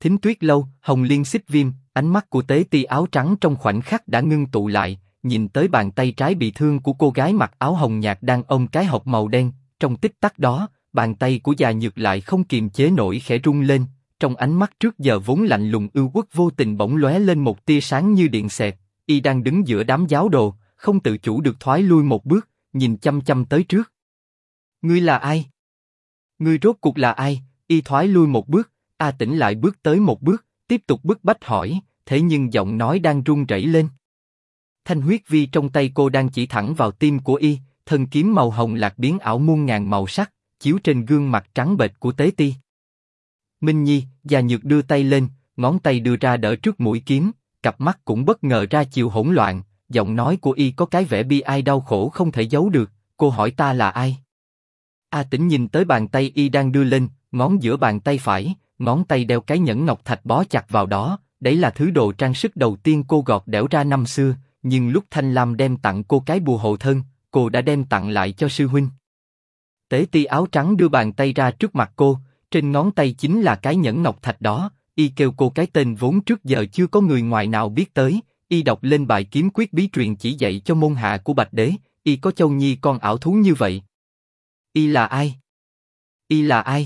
Thính Tuyết Lâu, Hồng Liên Xích Viêm, ánh mắt của tế ti áo trắng trong khoảnh khắc đã ngưng tụ lại, nhìn tới bàn tay trái bị thương của cô gái mặc áo hồng nhạt đang ôm cái hộp màu đen. Trong tích tắc đó, bàn tay của già nhược lại không kiềm chế nổi khẽ rung lên. Trong ánh mắt trước giờ vốn lạnh lùng ưu uất vô tình bỗng lóe lên một tia sáng như điện xẹt. Y đang đứng giữa đám giáo đồ, không tự chủ được thoái lui một bước, nhìn chăm chăm tới trước. Ngươi là ai? Ngươi rốt cuộc là ai? Y thoái lui một bước, A Tĩnh lại bước tới một bước, tiếp tục bức bách hỏi, thế nhưng giọng nói đang run rẩy lên. Thanh huyết vi trong tay cô đang chỉ thẳng vào tim của Y, thân kiếm màu hồng lạc biến ảo muôn ngàn màu sắc, chiếu trên gương mặt trắng bệch của tế ti. Minh Nhi, già nhược đưa tay lên, ngón tay đưa ra đỡ trước mũi kiếm, cặp mắt cũng bất ngờ ra chiều hỗn loạn, giọng nói của Y có cái vẻ bi ai đau khổ không thể giấu được. Cô hỏi ta là ai? A Tĩnh nhìn tới bàn tay Y đang đưa lên, ngón giữa bàn tay phải, ngón tay đeo cái nhẫn ngọc thạch bó chặt vào đó. Đấy là thứ đồ trang sức đầu tiên cô gọt đẽo ra năm xưa, nhưng lúc Thanh Lam đem tặng cô cái bùa hộ thân, cô đã đem tặng lại cho sư huynh. Tế ti áo trắng đưa bàn tay ra trước mặt cô, trên ngón tay chính là cái nhẫn ngọc thạch đó. Y kêu cô cái tên vốn trước giờ chưa có người ngoài nào biết tới. Y đọc lên bài kiếm quyết bí truyền chỉ dạy cho môn hạ của Bạch Đế. Y có Châu Nhi con ảo thú như vậy. Y là ai? Y là ai?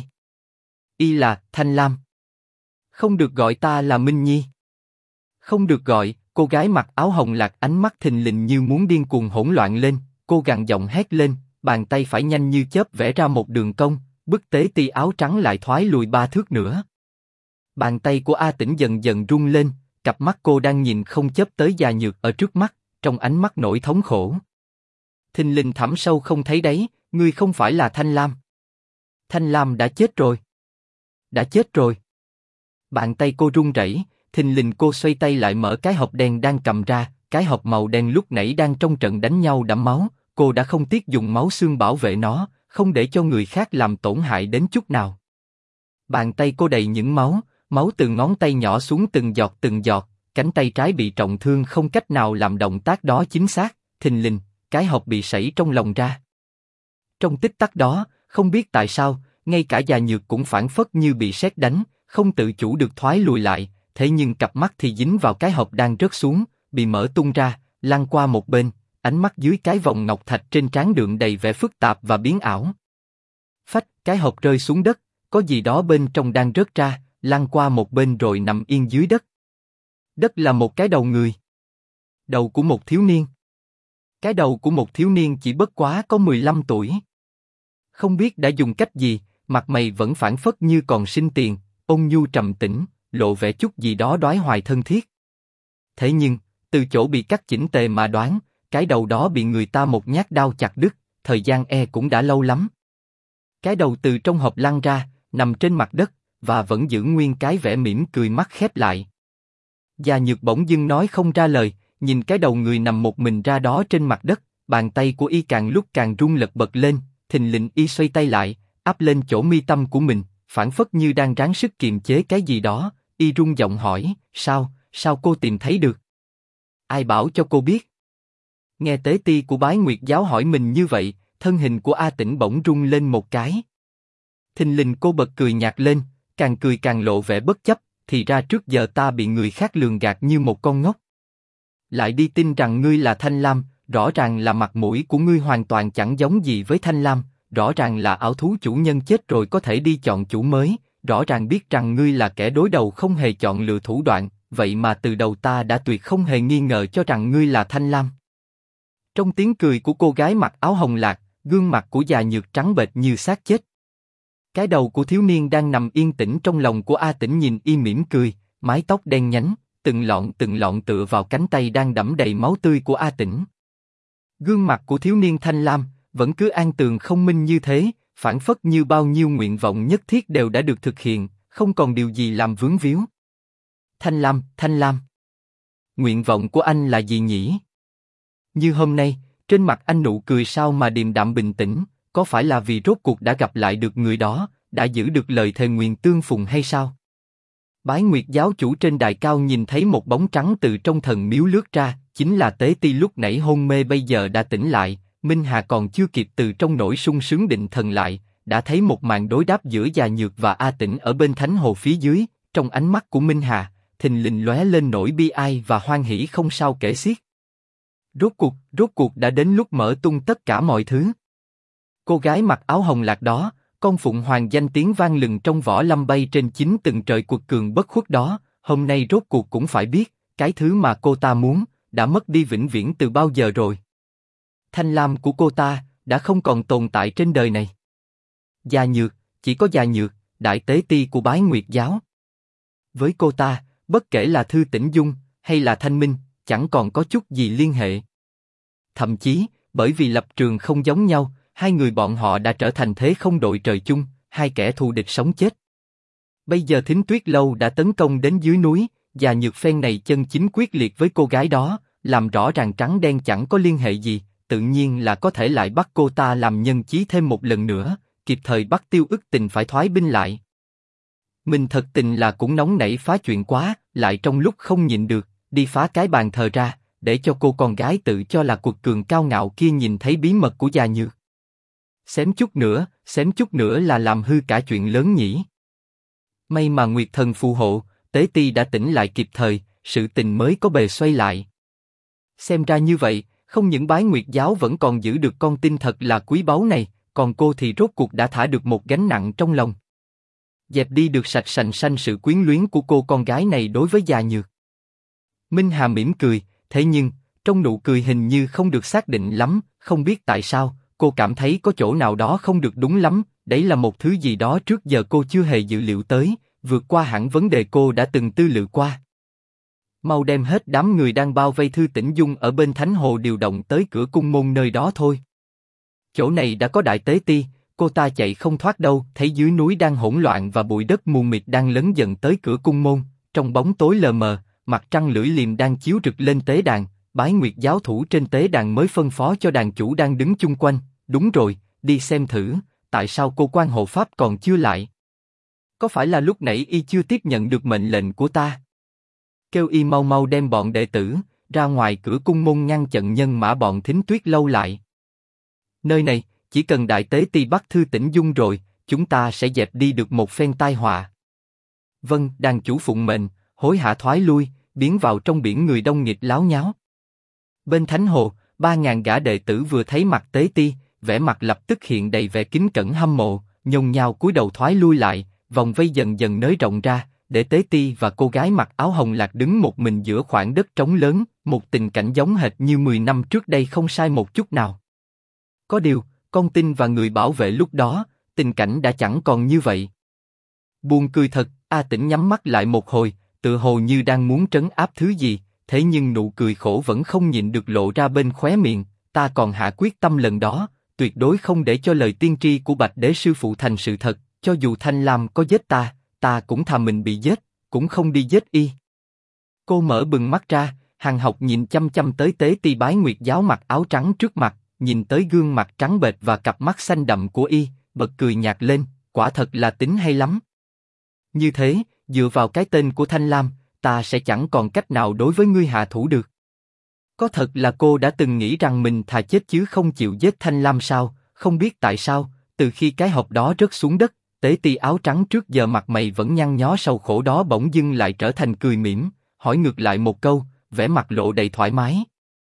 Y là Thanh Lam. Không được gọi ta là Minh Nhi. Không được gọi. Cô gái mặc áo hồng lạc ánh mắt thình lình như muốn điên cuồng hỗn loạn lên. Cô gằn giọng hét lên, bàn tay phải nhanh như chớp vẽ ra một đường cong, bức tế ti áo trắng lại thoái lùi 3 thước nữa. Bàn tay của A Tĩnh dần dần rung lên, cặp mắt cô đang nhìn không chớp tới già nhược ở trước mắt, trong ánh mắt nỗi thống khổ. Thình lình thẳm sâu không thấy đáy, ngươi không phải là Thanh Lam. Thanh Lam đã chết rồi. Đã chết rồi. Bàn tay cô run rẩy, thình lình cô xoay tay lại mở cái hộp đen đang cầm ra, cái hộp màu đen lúc nãy đang trong trận đánh nhau đẫm máu, cô đã không tiếc dùng máu xương bảo vệ nó, không để cho người khác làm tổn hại đến chút nào. Bàn tay cô đầy những máu, máu từ ngón tay nhỏ xuống từng giọt, cánh tay trái bị trọng thương không cách nào làm động tác đó chính xác, thình lình, cái hộp bị sảy trong lòng ra. Trong tích tắc đó, không biết tại sao, ngay cả già nhược cũng phảng phất như bị sét đánh, không tự chủ được thoái lùi lại, thế nhưng cặp mắt thì dính vào cái hộp đang rớt xuống, bị mở tung ra, lăn qua một bên, ánh mắt dưới cái vòng ngọc thạch trên trán đượm đầy vẻ phức tạp và biến ảo. Phách, cái hộp rơi xuống đất, có gì đó bên trong đang rớt ra, lăn qua một bên rồi nằm yên dưới đất. Đất là một cái đầu người. Đầu của một thiếu niên. Cái đầu của một thiếu niên chỉ bất quá có 15 tuổi. Không biết đã dùng cách gì, mặt mày vẫn phảng phất như còn sinh tiền, ôn nhu trầm tĩnh, lộ vẻ chút gì đó đoái hoài thân thiết. Thế nhưng, từ chỗ bị cắt chỉnh tề mà đoán, cái đầu đó bị người ta một nhát đao chặt đứt, thời gian cũng đã lâu lắm. Cái đầu từ trong hộp lăn ra, nằm trên mặt đất, và vẫn giữ nguyên cái vẻ mỉm cười mắt khép lại. Già nhược bỗng dưng nói không ra lời, nhìn cái đầu người nằm một mình ra đó trên mặt đất, bàn tay của Y càng lúc càng run lật bật lên, thình lình Y xoay tay lại, áp lên chỗ mi tâm của mình, phảng phất như đang ráng sức kiềm chế cái gì đó. Y run giọng hỏi, sao cô tìm thấy được? Ai bảo cho cô biết? Nghe tế ti của Bái Nguyệt giáo hỏi mình như vậy, thân hình của A Tĩnh bỗng rung lên một cái. Thình lình cô bật cười nhạt lên, càng cười càng lộ vẻ bất chấp, thì ra trước giờ ta bị người khác lường gạt như một con ngốc. Lại đi tin rằng ngươi là Thanh Lam, rõ ràng là mặt mũi của ngươi hoàn toàn chẳng giống gì với Thanh Lam, rõ ràng là ảo thú chủ nhân chết rồi có thể đi chọn chủ mới, rõ ràng biết rằng ngươi là kẻ đối đầu không hề chọn lựa thủ đoạn, vậy mà từ đầu ta đã tuyệt không hề nghi ngờ cho rằng ngươi là Thanh Lam. Trong tiếng cười của cô gái mặc áo hồng lạc, gương mặt của già nhược trắng bệch như xác chết. Cái đầu của thiếu niên đang nằm yên tĩnh trong lòng của A Tĩnh nhìn Y mỉm cười, mái tóc đen nhánh, từng lọn tựa vào cánh tay đang đẫm đầy máu tươi của A Tĩnh. Gương mặt của thiếu niên Thanh Lam vẫn cứ an tường không minh như thế, phảng phất như bao nhiêu nguyện vọng nhất thiết đều đã được thực hiện, không còn điều gì làm vướng víu. Thanh Lam, nguyện vọng của anh là gì nhỉ? Như hôm nay, trên mặt anh nụ cười sao mà điềm đạm bình tĩnh, có phải là vì rốt cuộc đã gặp lại được người đó, đã giữ được lời thề nguyện tương phùng hay sao? Bái Nguyệt giáo chủ trên đài cao nhìn thấy một bóng trắng từ trong thần miếu lướt ra, chính là Tế Ti lúc nãy hôn mê bây giờ đã tỉnh lại. Minh Hà còn chưa kịp từ trong nỗi sung sướng định thần lại, đã thấy một màn đối đáp giữa già nhược và A Tĩnh ở bên thánh hồ phía dưới, trong ánh mắt của Minh Hà, thình lình lóe lên nỗi bi ai và hoan hỉ không sao kể xiết. Rốt cuộc đã đến lúc mở tung tất cả mọi thứ. Cô gái mặc áo hồng lạc đó, con phụng hoàng danh tiếng vang lừng trong võ lâm bay trên 9 tầng trời quật cường bất khuất đó, hôm nay rốt cuộc cũng phải biết, cái thứ mà cô ta muốn, đã mất đi vĩnh viễn từ bao giờ rồi. Thanh lam của cô ta, đã không còn tồn tại trên đời này. Già Nhược, chỉ có Già Nhược, đại tế ti của Bái Nguyệt giáo. Với cô ta, bất kể là Thư Tĩnh Dung, hay là Thanh Minh, chẳng còn có chút gì liên hệ. Thậm chí, bởi vì lập trường không giống nhau, hai người bọn họ đã trở thành thế không đội trời chung, hai kẻ thù địch sống chết. Bây giờ Thính Tuyết Lâu đã tấn công đến dưới núi, Già Nhược phen này chân chính quyết liệt với cô gái đó, làm rõ ràng trắng đen chẳng có liên hệ gì, tự nhiên là có thể lại bắt cô ta làm nhân chí thêm một lần nữa, kịp thời bắt Tiêu Ức Tình phải thoái binh lại. Mình thật tình là cũng nóng nảy phá chuyện quá, lại trong lúc không nhịn được, đi phá cái bàn thờ ra, để cho cô con gái tự cho là quật cường cao ngạo kia nhìn thấy bí mật của Già Nhược. Xém chút nữa là làm hư cả chuyện lớn nhỉ. May mà Nguyệt Thần phù hộ, Tế Ti đã tỉnh lại kịp thời, sự tình mới có bề xoay lại. Xem ra như vậy, không những Bái Nguyệt giáo vẫn còn giữ được con tin thật là quý báu này, còn cô thì rốt cuộc đã thả được một gánh nặng trong lòng. Dẹp đi được sạch sành xanh sự quyến luyến của cô con gái này đối với Già Nhược. Minh Hà mỉm cười, thế nhưng, trong nụ cười hình như không được xác định lắm, không biết tại sao, cô cảm thấy có chỗ nào đó không được đúng lắm, đấy là một thứ gì đó trước giờ cô chưa hề dự liệu tới, vượt qua hẳn vấn đề cô đã từng tư lự qua. Mau đem hết đám người đang bao vây Thư Tĩnh Dung ở bên Thánh Hồ điều động tới cửa cung môn nơi đó thôi. Chỗ này đã có đại tế ti, cô ta chạy không thoát đâu. Thấy dưới núi đang hỗn loạn và bụi đất mù mịt đang lấn dần tới cửa cung môn, trong bóng tối lờ mờ, mặt trăng lưỡi liềm đang chiếu rực lên tế đàn. Bái Nguyệt giáo thủ trên tế đàn mới phân phó cho đàn chủ đang đứng chung quanh, đúng rồi, đi xem thử, tại sao cô quan hộ pháp còn chưa lại? Có phải là lúc nãy y chưa tiếp nhận được mệnh lệnh của ta? Kêu y mau mau đem bọn đệ tử ra ngoài cửa cung môn ngăn chặn nhân mã bọn Thính Tuyết Lâu lại. Nơi này, chỉ cần đại tế ti bắt Thư Tĩnh Dung rồi, chúng ta sẽ dẹp đi được một phen tai họa. Vâng, đàn chủ phụng mệnh, hối hả thoái lui, biến vào trong biển người đông nghịt láo nháo. Bên Thánh Hồ, 3.000 gã đệ tử vừa thấy mặt tế ti, vẻ mặt lập tức hiện đầy vẻ kính cẩn hâm mộ, nhông nhao cúi đầu thoái lui lại, vòng vây dần dần nới rộng ra, để tế ti và cô gái mặc áo hồng lạc đứng một mình giữa khoảng đất trống lớn, một tình cảnh giống hệt như 10 năm trước đây không sai một chút nào. Có điều, con tin và người bảo vệ lúc đó, tình cảnh đã chẳng còn như vậy. Buồn cười thật, A Tĩnh nhắm mắt lại một hồi, tựa hồ như đang muốn trấn áp thứ gì, thế nhưng nụ cười khổ vẫn không nhịn được lộ ra bên khóe miệng. Ta còn hạ quyết tâm lần đó, tuyệt đối không để cho lời tiên tri của Bạch Đế sư phụ thành sự thật, cho dù Thanh Lam có giết ta cũng thà mình bị giết, cũng không đi giết y. Cô mở bừng mắt ra, Hàn Học nhìn chăm chăm tới tế ti Bái Nguyệt giáo mặc áo trắng trước mặt, nhìn tới gương mặt trắng bệch và cặp mắt xanh đậm của y, bật cười nhạt lên, quả thật là tính hay lắm. Như thế, dựa vào cái tên của Thanh Lam, ta sẽ chẳng còn cách nào đối với ngươi hạ thủ được. Có thật là cô đã từng nghĩ rằng mình thà chết chứ không chịu giết Thanh Lam sao? Không biết tại sao, từ khi cái hộp đó rớt xuống đất, tế ti áo trắng trước giờ mặt mày vẫn nhăn nhó sầu khổ đó bỗng dưng lại trở thành cười mỉm, hỏi ngược lại một câu, vẻ mặt lộ đầy thoải mái.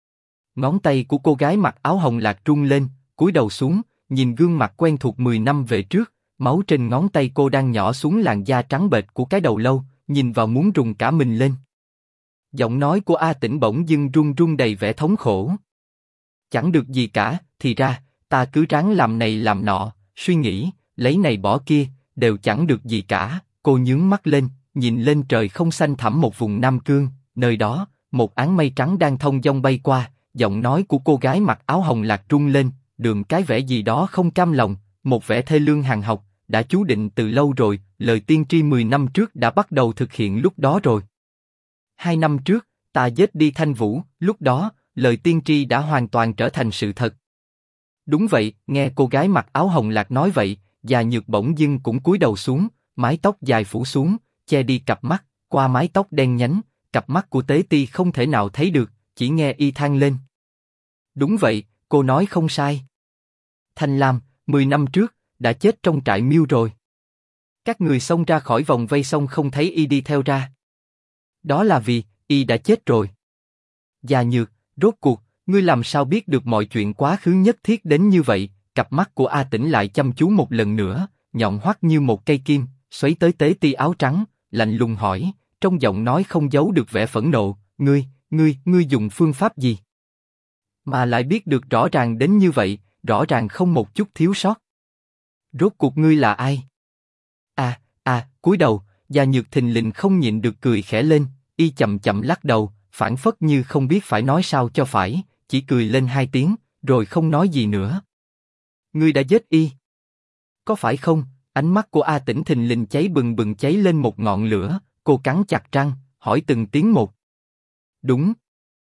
Ngón tay của cô gái mặc áo hồng lạc rung lên, cúi đầu xuống, nhìn gương mặt quen thuộc 10 năm về trước, máu trên ngón tay cô đang nhỏ xuống làn da trắng bệch của cái đầu lâu, nhìn vào muốn rùng cả mình lên. Giọng nói của A Tĩnh bỗng dưng run run đầy vẻ thống khổ. Chẳng được gì cả, thì ra, ta cứ ráng làm này làm nọ, suy nghĩ, lấy này bỏ kia, đều chẳng được gì cả. Cô nhướng mắt lên, nhìn lên trời không xanh thẳm một vùng Nam Cương, nơi đó, một áng mây trắng đang thông dong bay qua, giọng nói của cô gái mặc áo hồng lạc rung lên, đường cái vẻ gì đó không cam lòng, một vẻ thê lương Hàn Học, đã chú định từ lâu rồi, lời tiên tri 10 năm trước đã bắt đầu thực hiện lúc đó rồi. 2 năm trước, ta giết đi Thanh Vũ, lúc đó, lời tiên tri đã hoàn toàn trở thành sự thật. Đúng vậy, nghe cô gái mặc áo hồng lạc nói vậy, Già Nhược bỗng dưng cũng cúi đầu xuống, mái tóc dài phủ xuống, che đi cặp mắt, qua mái tóc đen nhánh, cặp mắt của tế ti không thể nào thấy được, chỉ nghe y than lên. Đúng vậy, cô nói không sai. Thanh Lam, 10 năm trước, đã chết trong trại miêu rồi. Các người xông ra khỏi vòng vây xong không thấy y đi theo ra. Đó là vì, y đã chết rồi. Già Nhược, rốt cuộc, ngươi làm sao biết được mọi chuyện quá khứ nhất thiết đến như vậy? Cặp mắt của A Tĩnh lại chăm chú một lần nữa, nhọn hoắt như một cây kim, xoáy tới Tế Ti áo trắng, lạnh lùng hỏi, trong giọng nói không giấu được vẻ phẫn nộ, ngươi dùng phương pháp gì? Mà lại biết được rõ ràng đến như vậy, rõ ràng không một chút thiếu sót. Rốt cuộc ngươi là ai? Cúi đầu, Già Nhược thình lình không nhịn được cười khẽ lên, y chậm chậm lắc đầu, phảng phất như không biết phải nói sao cho phải, chỉ cười lên 2 tiếng, rồi không nói gì nữa. Ngươi đã giết y. Có phải không? Ánh mắt của A Tĩnh thình lình cháy bừng bừng cháy lên một ngọn lửa, cô cắn chặt răng, hỏi từng tiếng một. Đúng.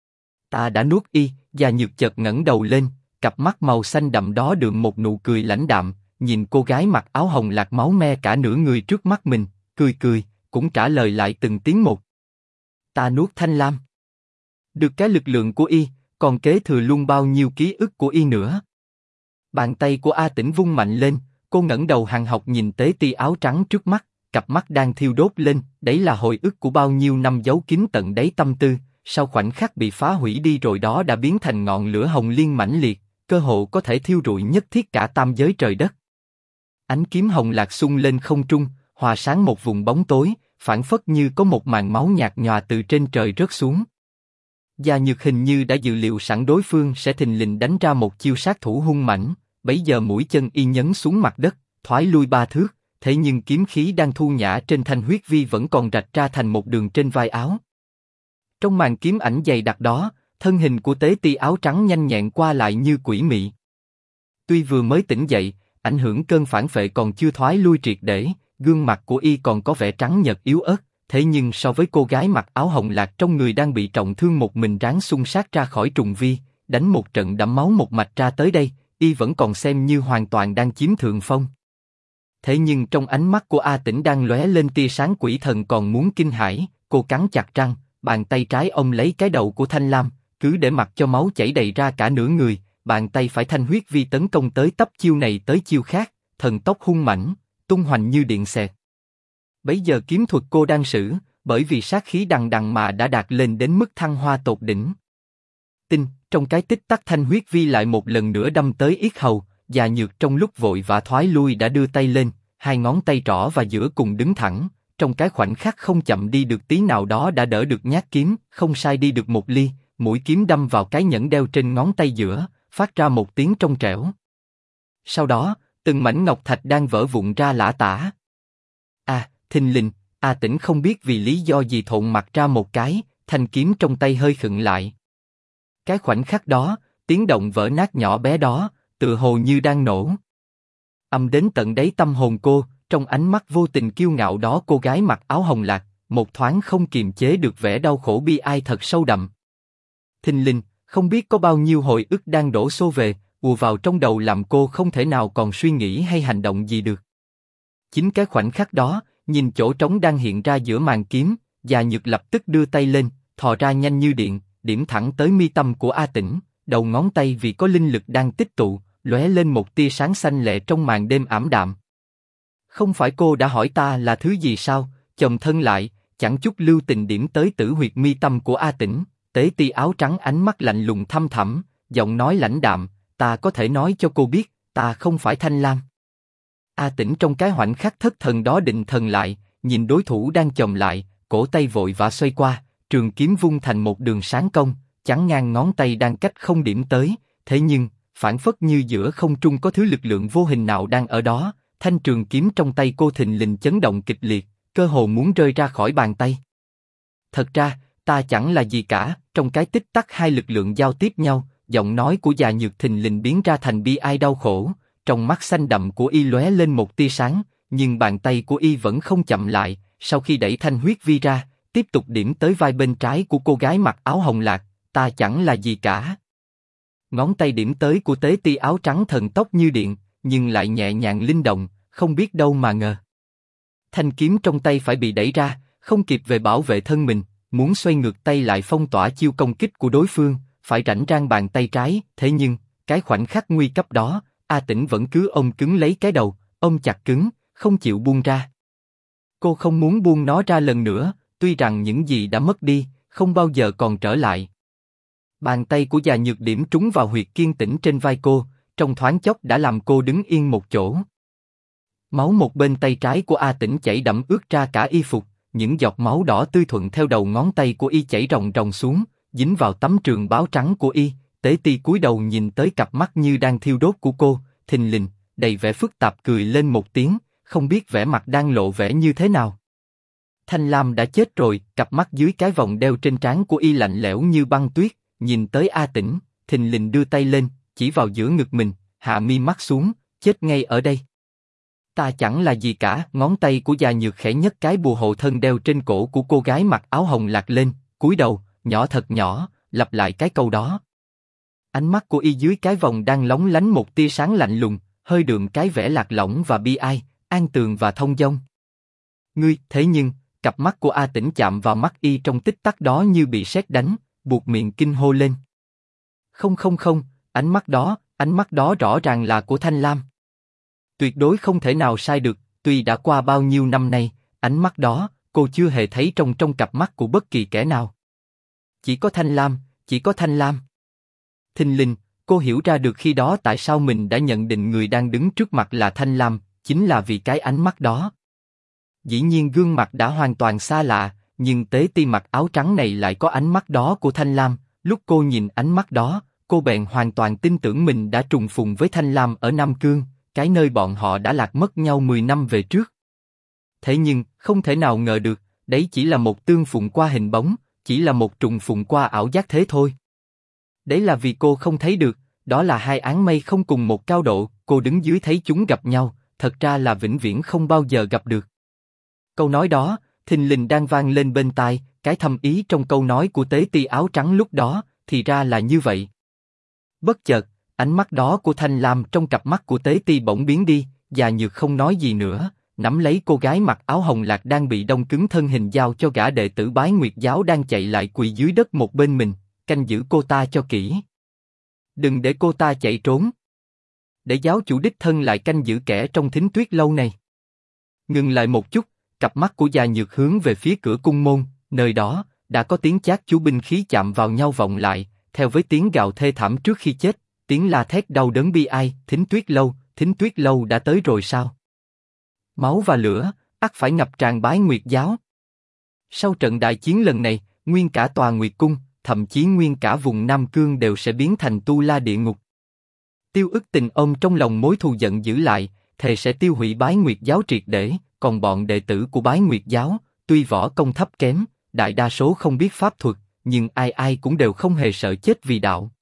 Ta đã nuốt y. Già Nhược chợt ngẩng đầu lên, cặp mắt màu xanh đậm đó đượm một nụ cười lãnh đạm, nhìn cô gái mặc áo hồng lạc máu me cả nửa người trước mắt mình, cười, cũng trả lời lại từng tiếng một. Ta nuốt Thanh Lam. Được cái lực lượng của y, còn kế thừa luôn bao nhiêu ký ức của y nữa. Bàn tay của A Tĩnh vung mạnh lên, cô ngẩng đầu hằn học nhìn Tế Ti áo trắng trước mắt, cặp mắt đang thiêu đốt lên, đấy là hồi ức của bao nhiêu năm giấu kín tận đáy tâm tư, sau khoảnh khắc bị phá hủy đi rồi đó đã biến thành ngọn lửa hồng liên mãnh liệt, cơ hồ có thể thiêu rụi nhất thiết cả tam giới trời đất. Ánh kiếm hồng lạc xung lên không trung, hòa sáng một vùng bóng tối, phảng phất như có một màn máu nhạt nhòa từ trên trời rớt xuống. Già Nhược hình như đã dự liệu sẵn đối phương sẽ thình lình đánh ra một chiêu sát thủ hung mãnh, bấy giờ mũi chân y nhấn xuống mặt đất, thoái lui 3 thước, thế nhưng kiếm khí đang thu nhã trên thanh huyết vi vẫn còn rạch ra thành một đường trên vai áo. Trong màn kiếm ảnh dày đặc đó, thân hình của Tế Ti áo trắng nhanh nhẹn qua lại như quỷ mị. Tuy vừa mới tỉnh dậy, ảnh hưởng cơn phản phệ còn chưa thoái lui triệt để, gương mặt của y còn có vẻ trắng nhợt yếu ớt, thế nhưng so với cô gái mặc áo hồng lạc trong người đang bị trọng thương một mình ráng xung sát ra khỏi trùng vi, đánh một trận đẫm máu một mạch ra tới đây, y vẫn còn xem như hoàn toàn đang chiếm thượng phong. Thế nhưng trong ánh mắt của A Tĩnh đang lóe lên tia sáng quỷ thần còn muốn kinh hãi, cô cắn chặt răng, bàn tay trái ôm lấy cái đầu của Thanh Lam, cứ để mặc cho máu chảy đầy ra cả nửa người, bàn tay phải thanh huyết vi tấn công tới tấp chiêu này tới chiêu khác, thần tốc hung mãnh, tung hoành như điện xẹt. Bấy giờ kiếm thuật cô đang sử, bởi vì sát khí đằng đằng mà đã đạt lên đến mức thăng hoa tột đỉnh. Trong cái tích tắc thanh huyết vi lại một lần nữa đâm tới yết hầu, Già Nhược trong lúc vội vã thoái lui đã đưa tay lên, 2 ngón tay trỏ và giữa cùng đứng thẳng, trong cái khoảnh khắc không chậm đi được tí nào đó đã đỡ được nhát kiếm, không sai đi được một ly, mũi kiếm đâm vào cái nhẫn đeo trên ngón tay giữa, phát ra một tiếng trong trẻo. Sau đó, từng mảnh ngọc thạch đang vỡ vụn ra lả tả. Thình lình, A Tĩnh không biết vì lý do gì thộn mặt ra một cái, thanh kiếm trong tay hơi khựng lại. Cái khoảnh khắc đó, tiếng động vỡ nát nhỏ bé đó, tựa hồ như đang nổ. Âm đến tận đáy tâm hồn cô, trong ánh mắt vô tình kiêu ngạo đó cô gái mặc áo hồng lạc, một thoáng không kiềm chế được vẻ đau khổ bi ai thật sâu đậm. Thình lình, không biết có bao nhiêu hồi ức đang đổ xô về, ùa vào trong đầu làm cô không thể nào còn suy nghĩ hay hành động gì được. Chính cái khoảnh khắc đó, nhìn chỗ trống đang hiện ra giữa màn kiếm, Già Nhược lập tức đưa tay lên, thò ra nhanh như điện, điểm thẳng tới mi tâm của A Tĩnh, đầu ngón tay vì có linh lực đang tích tụ, lóe lên một tia sáng xanh lẹ trong màn đêm ảm đạm. Không phải cô đã hỏi ta là thứ gì sao? Chồng thân lại, chẳng chút lưu tình điểm tới tử huyệt mi tâm của A Tĩnh. Tế Ti áo trắng ánh mắt lạnh lùng thăm thẳm, giọng nói lãnh đạm, ta có thể nói cho cô biết, ta không phải Thanh Lam. A Tĩnh trong cái khoảnh khắc thất thần đó định thần lại, nhìn đối thủ đang chồm lại, cổ tay vội vã xoay qua, trường kiếm vung thành một đường sáng cong, chắn ngang ngón tay đang cách không điểm tới, thế nhưng, phảng phất như giữa không trung có thứ lực lượng vô hình nào đang ở đó, thanh trường kiếm trong tay cô thình lình chấn động kịch liệt, cơ hồ muốn rơi ra khỏi bàn tay. Thật ra, ta chẳng là gì cả, trong cái tích tắc hai lực lượng giao tiếp nhau, giọng nói của Già Nhược thình lình biến ra thành bi ai đau khổ, trong mắt xanh đậm của y lóe lên một tia sáng, nhưng bàn tay của y vẫn không chậm lại, sau khi đẩy thanh huyết vi ra, tiếp tục điểm tới vai bên trái của cô gái mặc áo hồng lạc, ta chẳng là gì cả. Ngón tay điểm tới của Tế Ti áo trắng thần tốc như điện, nhưng lại nhẹ nhàng linh động, không biết đâu mà ngờ. Thanh kiếm trong tay phải bị đẩy ra, không kịp về bảo vệ thân mình, muốn xoay ngược tay lại phong tỏa chiêu công kích của đối phương, phải rảnh rang bàn tay trái, thế nhưng, cái khoảnh khắc nguy cấp đó, A Tĩnh vẫn cứ ôm cứng lấy cái đầu, ôm chặt cứng, không chịu buông ra. Cô không muốn buông nó ra lần nữa, tuy rằng những gì đã mất đi, không bao giờ còn trở lại. Bàn tay của già nhược điểm trúng vào huyệt kiên tĩnh trên vai cô, trong thoáng chốc đã làm cô đứng yên một chỗ. Máu một bên tay trái của A Tĩnh chảy đẫm ướt ra cả y phục, những giọt máu đỏ tươi thuận theo đầu ngón tay của y chảy ròng ròng xuống, dính vào tấm trường bào trắng của y. Tế Ti cúi đầu nhìn tới cặp mắt như đang thiêu đốt của cô, thình lình, đầy vẻ phức tạp cười lên một tiếng, không biết vẻ mặt đang lộ vẻ như thế nào. Thanh Lam đã chết rồi, cặp mắt dưới cái vòng đeo trên trán của y lạnh lẽo như băng tuyết, nhìn tới A Tĩnh, thình lình đưa tay lên, chỉ vào giữa ngực mình, hạ mi mắt xuống, chết ngay ở đây. Ta chẳng là gì cả. Ngón tay của già nhược khẽ nhấc cái bùa hộ thân đeo trên cổ của cô gái mặc áo hồng lạc lên, cúi đầu, nhỏ thật nhỏ, lặp lại cái câu đó. Ánh mắt của y dưới cái vòng đang lóng lánh một tia sáng lạnh lùng, hơi đượm cái vẻ lạc lõng và bi ai, an tường và thông dong. Ngươi, thế nhưng, cặp mắt của A Tĩnh chạm vào mắt y trong tích tắc đó như bị sét đánh, buộc miệng kinh hô lên. Không không không, ánh mắt đó rõ ràng là của Thanh Lam. Tuyệt đối không thể nào sai được, tuy đã qua bao nhiêu năm nay, ánh mắt đó, cô chưa hề thấy trong cặp mắt của bất kỳ kẻ nào. Chỉ có Thanh Lam, chỉ có Thanh Lam. Thình lình, cô hiểu ra được khi đó tại sao mình đã nhận định người đang đứng trước mặt là Thanh Lam, chính là vì cái ánh mắt đó. Dĩ nhiên gương mặt đã hoàn toàn xa lạ, nhưng Tế Ti mặc áo trắng này lại có ánh mắt đó của Thanh Lam. Lúc cô nhìn ánh mắt đó, cô bèn hoàn toàn tin tưởng mình đã trùng phùng với Thanh Lam ở Nam Cương, cái nơi bọn họ đã lạc mất nhau 10 năm về trước. Thế nhưng, không thể nào ngờ được, đấy chỉ là một tương phùng qua hình bóng, chỉ là một trùng phùng qua ảo giác thế thôi. Đấy là vì cô không thấy được, đó là hai áng mây không cùng một cao độ, cô đứng dưới thấy chúng gặp nhau, thật ra là vĩnh viễn không bao giờ gặp được. Câu nói đó, thình lình đang vang lên bên tai, cái thâm ý trong câu nói của Tế Ti áo trắng lúc đó, thì ra là như vậy. Bất chợt, ánh mắt đó của Thanh Lam trong cặp mắt của Tế Ti bỗng biến đi, già nhược không nói gì nữa, nắm lấy cô gái mặc áo hồng lạc đang bị đông cứng thân hình giao cho gã đệ tử Bái Nguyệt giáo đang chạy lại quỳ dưới đất một bên mình, canh giữ cô ta cho kỹ. Đừng để cô ta chạy trốn. Để giáo chủ đích thân lại canh giữ kẻ trong Thính Tuyết lâu này. Ngừng lại một chút, cặp mắt của già nhược hướng về phía cửa cung môn, nơi đó, đã có tiếng chát chúa binh khí chạm vào nhau vọng lại, theo với tiếng gào thê thảm trước khi chết, tiếng la thét đau đớn bi ai, Thính Tuyết lâu đã tới rồi sao? Máu và lửa, ắt phải ngập tràn Bái Nguyệt giáo. Sau trận đại chiến lần này, nguyên cả tòa Nguyệt cung, thậm chí nguyên cả vùng Nam Cương đều sẽ biến thành tu la địa ngục. Tiêu Ức Tình ôm trong lòng mối thù giận giữ lại, thề sẽ tiêu hủy Bái Nguyệt giáo triệt để. Còn bọn đệ tử của Bái Nguyệt giáo, tuy võ công thấp kém, đại đa số không biết pháp thuật, nhưng ai ai cũng đều không hề sợ chết vì đạo.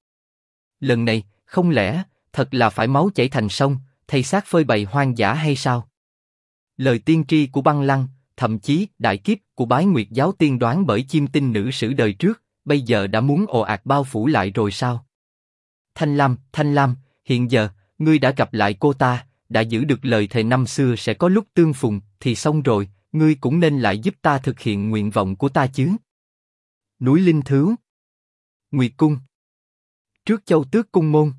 Lần này, không lẽ thật là phải máu chảy thành sông, thay xác phơi bày hoang dã hay sao? Lời tiên tri của Băng Lăng, thậm chí đại kiếp của Bái Nguyệt giáo tiên đoán bởi chim tinh nữ sử đời trước, bây giờ đã muốn ồ ạt bao phủ lại rồi sao? Thanh Lam, hiện giờ ngươi đã gặp lại cô ta, đã giữ được lời thề năm xưa sẽ có lúc tương phùng, thì xong rồi, ngươi cũng nên lại giúp ta thực hiện nguyện vọng của ta chứ. Núi Linh Thứu, Nguyệt cung, trước Châu Tước cung môn.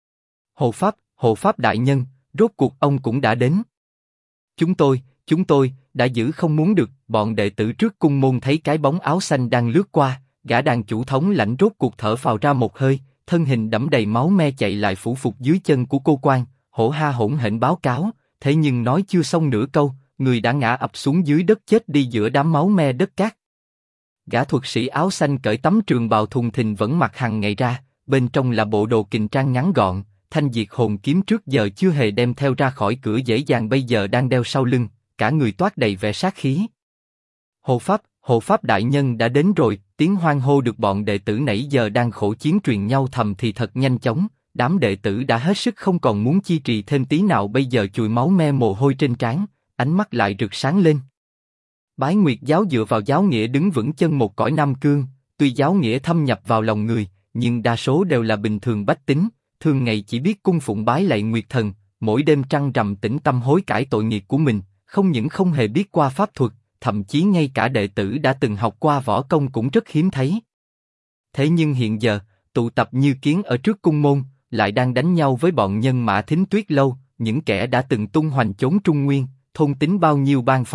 Hộ pháp đại nhân, rốt cuộc ông cũng đã đến. Chúng tôi đã giữ không muốn được. Bọn đệ tử trước cung môn thấy cái bóng áo xanh đang lướt qua, gã đàn chủ thống lãnh rốt cuộc thở phào ra một hơi, thân hình đẫm đầy máu me chạy lại phủ phục dưới chân của cô quan, hổ ha hỗn hển báo cáo. Thế nhưng nói chưa xong nửa câu, người đã ngã ập xuống dưới đất chết đi giữa đám máu me đất cát. Gã thuật sĩ áo xanh cởi tấm trường bào thùng thình vẫn mặc hằng ngày ra, bên trong là bộ đồ kình trang ngắn gọn, thanh diệt hồn kiếm trước giờ chưa hề đem theo ra khỏi cửa dễ dàng bây giờ đang đeo sau lưng, cả người toát đầy vẻ sát khí. Hộ pháp đại nhân đã đến rồi, tiếng hoan hô được bọn đệ tử nãy giờ đang khổ chiến truyền nhau thầm thì thật nhanh chóng. Đám đệ tử đã hết sức không còn muốn chi trì thêm tí nào bây giờ chùi máu me mồ hôi trên trán, ánh mắt lại rực sáng lên. Bái Nguyệt giáo dựa vào giáo nghĩa đứng vững chân một cõi Nam Cương, tuy giáo nghĩa thâm nhập vào lòng người, nhưng đa số đều là bình thường bách tính, thường ngày chỉ biết cung phụng bái lạy Nguyệt thần, mỗi đêm trăng rằm tĩnh tâm hối cải tội nghiệp của mình, không những không hề biết qua pháp thuật, thậm chí ngay cả đệ tử đã từng học qua võ công cũng rất hiếm thấy. Thế nhưng hiện giờ, tụ tập như kiến ở trước cung môn, lại đang đánh nhau với bọn nhân mã Thính Tuyết lâu, những kẻ đã từng tung hoành chốn Trung Nguyên, thôn tính bao nhiêu bang phái,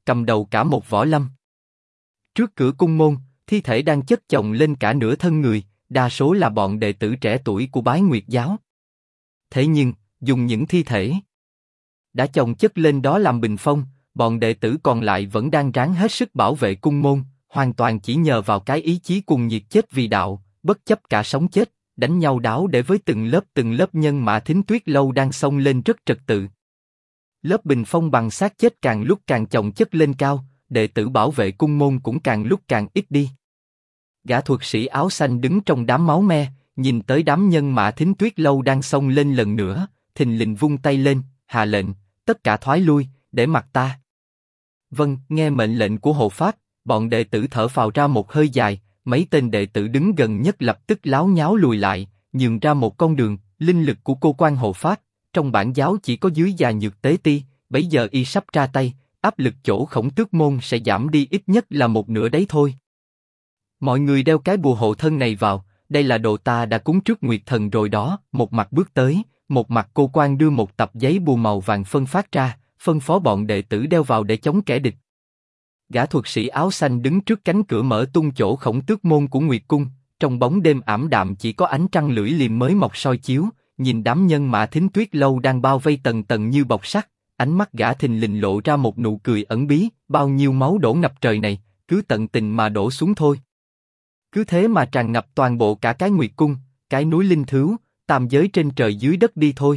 cầm đầu cả một võ lâm. Trước cửa cung môn, thi thể đang chất chồng lên cả nửa thân người, đa số là bọn đệ tử trẻ tuổi của Bái Nguyệt giáo. Thế nhưng, dùng những thi thể đã chồng chất lên đó làm bình phong, bọn đệ tử còn lại vẫn đang ráng hết sức bảo vệ cung môn, hoàn toàn chỉ nhờ vào cái ý chí cùng nhiệt chết vì đạo, bất chấp cả sống chết, đánh nhau đáo để với từng lớp nhân mã Thính Tuyết Lâu đang xông lên rất trật tự. Lớp bình phong bằng xác chết càng lúc càng chồng chất lên cao, đệ tử bảo vệ cung môn cũng càng lúc càng ít đi. Gã thuật sĩ áo xanh đứng trong đám máu me, nhìn tới đám nhân mã Thính Tuyết Lâu đang xông lên lần nữa, thình lình vung tay lên, hạ lệnh, tất cả thoái lui, để mặc ta. Vâng, nghe mệnh lệnh của hộ pháp, bọn đệ tử thở phào ra một hơi dài, mấy tên đệ tử đứng gần nhất lập tức láo nháo lùi lại, nhường ra một con đường. Linh lực của cô quan hộ pháp, trong bản giáo chỉ có dưới già nhược tế ti, bây giờ y sắp ra tay, áp lực chỗ Khổng Tước môn sẽ giảm đi ít nhất là một nửa đấy thôi. Mọi người đeo cái bùa hộ thân này vào, đây là đồ ta đã cúng trước Nguyệt Thần rồi đó. Một mặt bước tới, một mặt cô quan đưa một tập giấy bùa màu vàng phân phát ra, phân phó bọn đệ tử đeo vào để chống kẻ địch. Gã thuật sĩ áo xanh đứng trước cánh cửa mở tung chỗ Khổng Tước môn của Nguyệt cung, trong bóng đêm ảm đạm chỉ có ánh trăng lưỡi liềm mới mọc soi chiếu, nhìn đám nhân mã Thính Tuyết Lâu đang bao vây tầng tầng như bọc sắt, ánh mắt gã thình lình lộ ra một nụ cười ẩn bí, bao nhiêu máu đổ ngập trời này, cứ tận tình mà đổ xuống thôi. Cứ thế mà tràn ngập toàn bộ cả cái Nguyệt cung, cái núi linh thứu, tam giới trên trời dưới đất đi thôi.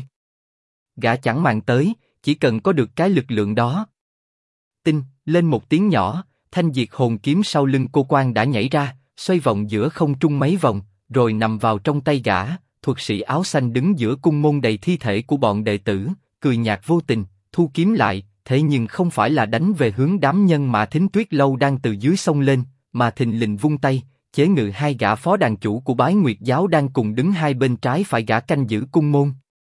Gã chẳng màng tới, chỉ cần có được cái lực lượng đó. Tinh, lên một tiếng nhỏ, thanh diệt hồn kiếm sau lưng cô quan đã nhảy ra, xoay vòng giữa không trung mấy vòng, rồi nằm vào trong tay gã. Thuật sĩ áo xanh đứng giữa cung môn đầy thi thể của bọn đệ tử, cười nhạt vô tình, thu kiếm lại, thế nhưng không phải là đánh về hướng đám nhân mã Thính Tuyết Lâu đang từ dưới sông lên, mà thình lình vung tay, chế ngự hai gã phó đàn chủ của Bái Nguyệt giáo đang cùng đứng hai bên trái phải gã canh giữ cung môn.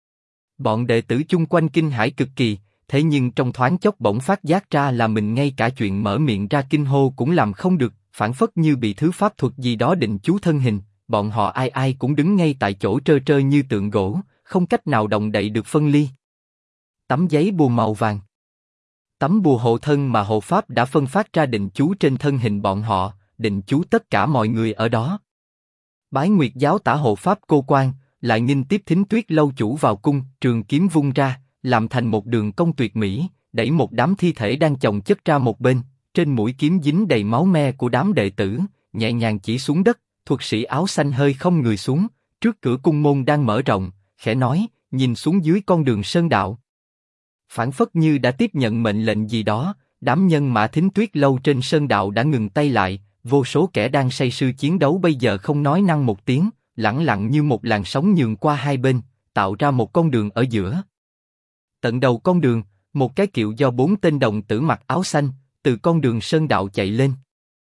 Bọn đệ tử chung quanh kinh hãi cực kỳ, thế nhưng trong thoáng chốc bỗng phát giác ra là mình ngay cả chuyện mở miệng ra kinh hô cũng làm không được, phảng phất như bị thứ pháp thuật gì đó định chú thân hình, bọn họ ai ai cũng đứng ngay tại chỗ trơ trơ như tượng gỗ, không cách nào động đậy được phân ly. Tấm giấy bùa màu vàng, tấm bùa hộ thân mà hộ pháp đã phân phát ra định chú trên thân hình bọn họ, định chú tất cả mọi người ở đó. Bái Nguyệt giáo tả hộ pháp cô quan, lại nghinh tiếp Thính Tuyết Lâu chủ vào cung, trường kiếm vung ra, làm thành một đường cong tuyệt mỹ, đẩy một đám thi thể đang chồng chất ra một bên, trên mũi kiếm dính đầy máu me của đám đệ tử, nhẹ nhàng chỉ xuống đất. Thuật sĩ áo xanh hơi không người xuống, trước cửa cung môn đang mở rộng, khẽ nói, nhìn xuống dưới con đường sơn đạo. Phảng phất như đã tiếp nhận mệnh lệnh gì đó, đám nhân mã Thính Tuyết Lâu trên sơn đạo đã ngừng tay lại, vô số kẻ đang say sưa chiến đấu bây giờ không nói năng một tiếng, lẳng lặng như một làn sóng nhường qua hai bên, tạo ra một con đường ở giữa. Tận đầu con đường, một cái kiệu do 4 tên đồng tử mặc áo xanh, từ con đường sơn đạo chạy lên.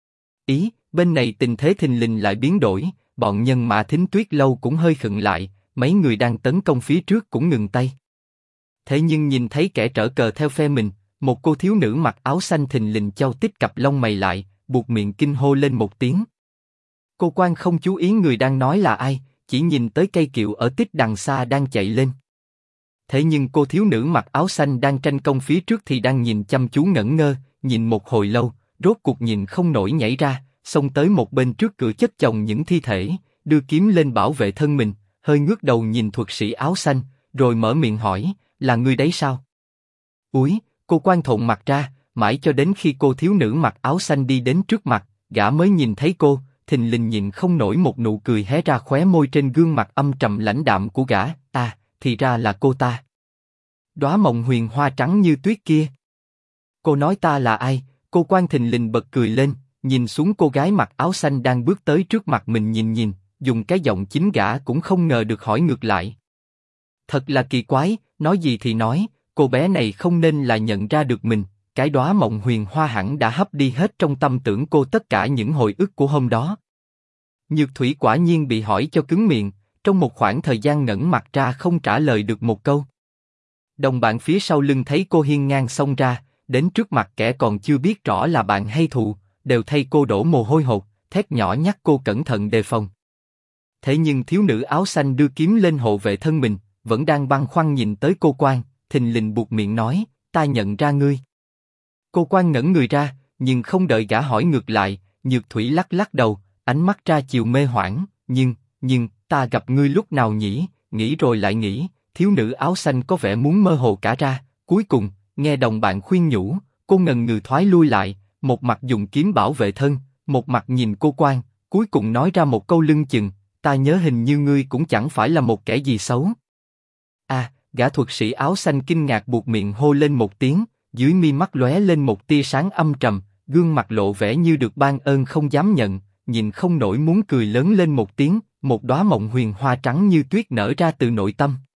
Bên này tình thế thình lình lại biến đổi, bọn nhân mã Thính Tuyết Lâu cũng hơi khựng lại, mấy người đang tấn công phía trước cũng ngừng tay. Thế nhưng nhìn thấy kẻ trở cờ theo phe mình, một cô thiếu nữ mặc áo xanh thình lình chau tít cặp lông mày lại, buột miệng kinh hô lên một tiếng. Cô quan không chú ý người đang nói là ai, chỉ nhìn tới cây kiệu ở tít đằng xa đang chạy lên. Thế nhưng cô thiếu nữ mặc áo xanh đang tranh công phía trước thì đang nhìn chăm chú ngẩn ngơ, nhìn một hồi lâu, rốt cuộc nhìn không nổi nhảy ra, xông tới một bên trước cửa chất chồng những thi thể, đưa kiếm lên bảo vệ thân mình, hơi ngước đầu nhìn thuật sĩ áo xanh, rồi mở miệng hỏi, là ngươi đấy sao? Úi, cô quan thộn mặt ra, mãi cho đến khi cô thiếu nữ mặc áo xanh đi đến trước mặt, gã mới nhìn thấy cô, thình lình nhìn không nổi một nụ cười hé ra khóe môi trên gương mặt âm trầm lãnh đạm của gã, thì ra là cô ta. Đóa mộng huyền hoa trắng như tuyết kia. Cô nói ta là ai? Cô quan thình lình bật cười lên, nhìn xuống cô gái mặc áo xanh đang bước tới trước mặt mình nhìn, dùng cái giọng chính gã cũng không ngờ được hỏi ngược lại. Thật là kỳ quái, nói gì thì nói, cô bé này không nên là nhận ra được mình, cái đóa mộng huyền hoa hẳn đã hấp đi hết trong tâm tưởng cô tất cả những hồi ức của hôm đó. Nhược Thủy quả nhiên bị hỏi cho cứng miệng, trong một khoảng thời gian ngẩn mặt ra không trả lời được một câu. Đồng bạn phía sau lưng thấy cô hiên ngang xông ra, đến trước mặt kẻ còn chưa biết rõ là bạn hay thù, đều thay cô đổ mồ hôi hột, thét nhỏ nhắc cô cẩn thận đề phòng. Thế nhưng thiếu nữ áo xanh đưa kiếm lên hộ vệ thân mình, vẫn đang băn khoăn nhìn tới cô quan, thình lình buột miệng nói, ta nhận ra ngươi. Cô Quan ngẩn người ra, nhưng không đợi gã hỏi ngược lại, Nhược Thủy lắc lắc đầu, ánh mắt ra chiều mê hoảng, nhưng, ta gặp ngươi lúc nào nhỉ, nghĩ rồi lại nghĩ, thiếu nữ áo xanh có vẻ muốn mơ hồ cả ra, cuối cùng, nghe đồng bạn khuyên nhủ, cô ngần ngừ thoái lui lại, một mặt dùng kiếm bảo vệ thân, một mặt nhìn cô Quan, cuối cùng nói ra một câu lưng chừng, ta nhớ hình như ngươi cũng chẳng phải là một kẻ gì xấu. À, gã thuật sĩ áo xanh kinh ngạc buột miệng hô lên một tiếng, dưới mi mắt lóe lên một tia sáng âm trầm, gương mặt lộ vẻ như được ban ơn không dám nhận, nhìn không nổi muốn cười lớn lên một tiếng, một đóa mộng huyền hoa trắng như tuyết nở ra từ nội tâm.